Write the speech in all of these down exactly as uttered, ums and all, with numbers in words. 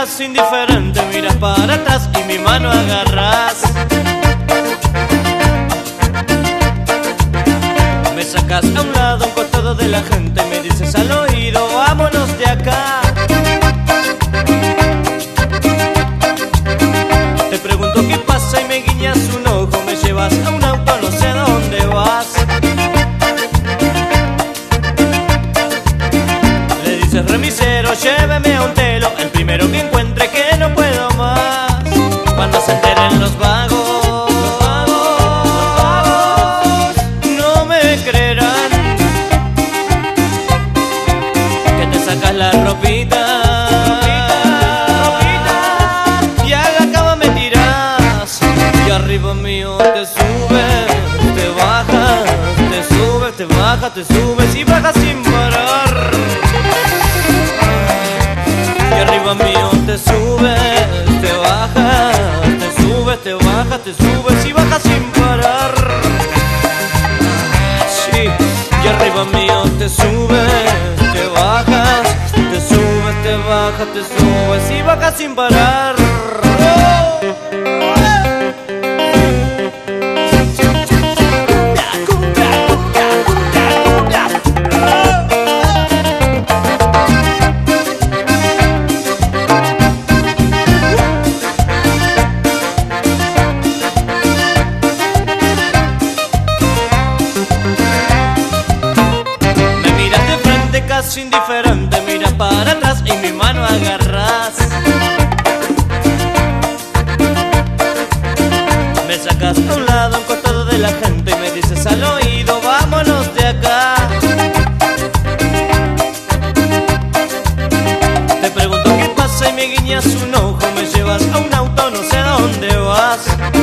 casi indiferente, miras para atrás y mi mano agarras. Me sacas a un lado, a un costado de la gente, me dices al oído, vámonos de acá. Te pregunto qué pasa y me guiñas un ojo, me llevas a un auto, no sé dónde vas. Le dices remisero, lléveme a un telo, el primero que encuentre que no puedo más. Cuando se enteren los vagos, los vagos, los vagos, no me creerán que te sacas la ropita, ropita, y a la cama me tiras. Y arriba mío te subes, te bajas, te subes, te bajas, te subes y bajas sin parar. Y arriba mío te subes, te bajas, te subes, te bajas, te subes y bajas sin parar. Sí, y arriba mío te subes, te bajas, te subes, te bajas, te subes y bajas sin parar. ¡Oh! Casi indiferente, miras para atrás y mi mano agarras. Me sacas a un lado, a un costado de la gente y me dices al oído, vámonos de acá. Te pregunto qué pasa y me guiñas un ojo, me llevas a un auto, no sé dónde vas.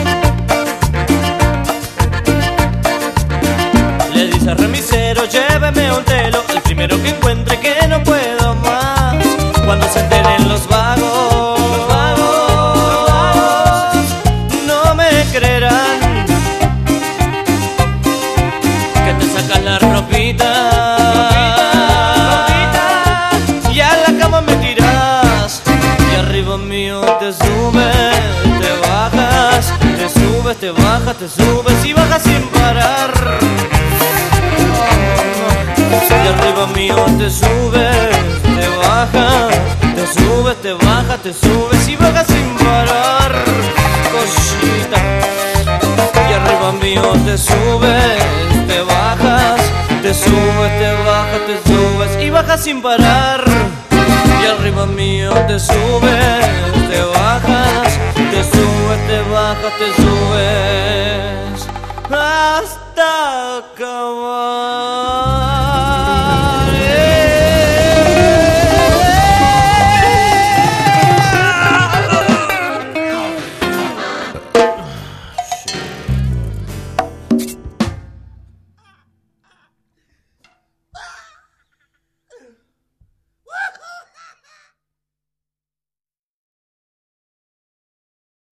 Le dices remisero, lléveme a un telo, el primero que encuentre que no puedo más. Cuando se enteren los vagos, los vagos, los vagos, no me creerán que te sacas la ropita, ropita, y a la cama me tiras. Y arriba mío te subes, te bajas, te subes, te bajas, te subes y bajas sin parar. Y arriba mío te subes, te bajas, te subes, te bajas, te subes y bajas sin parar, cosita. Y arriba mío te subes, te bajas, te subes, te bajas, te subes y bajas sin parar. Y arriba mío te subes, te bajas, te subes, te bajas, te subes hasta acabar.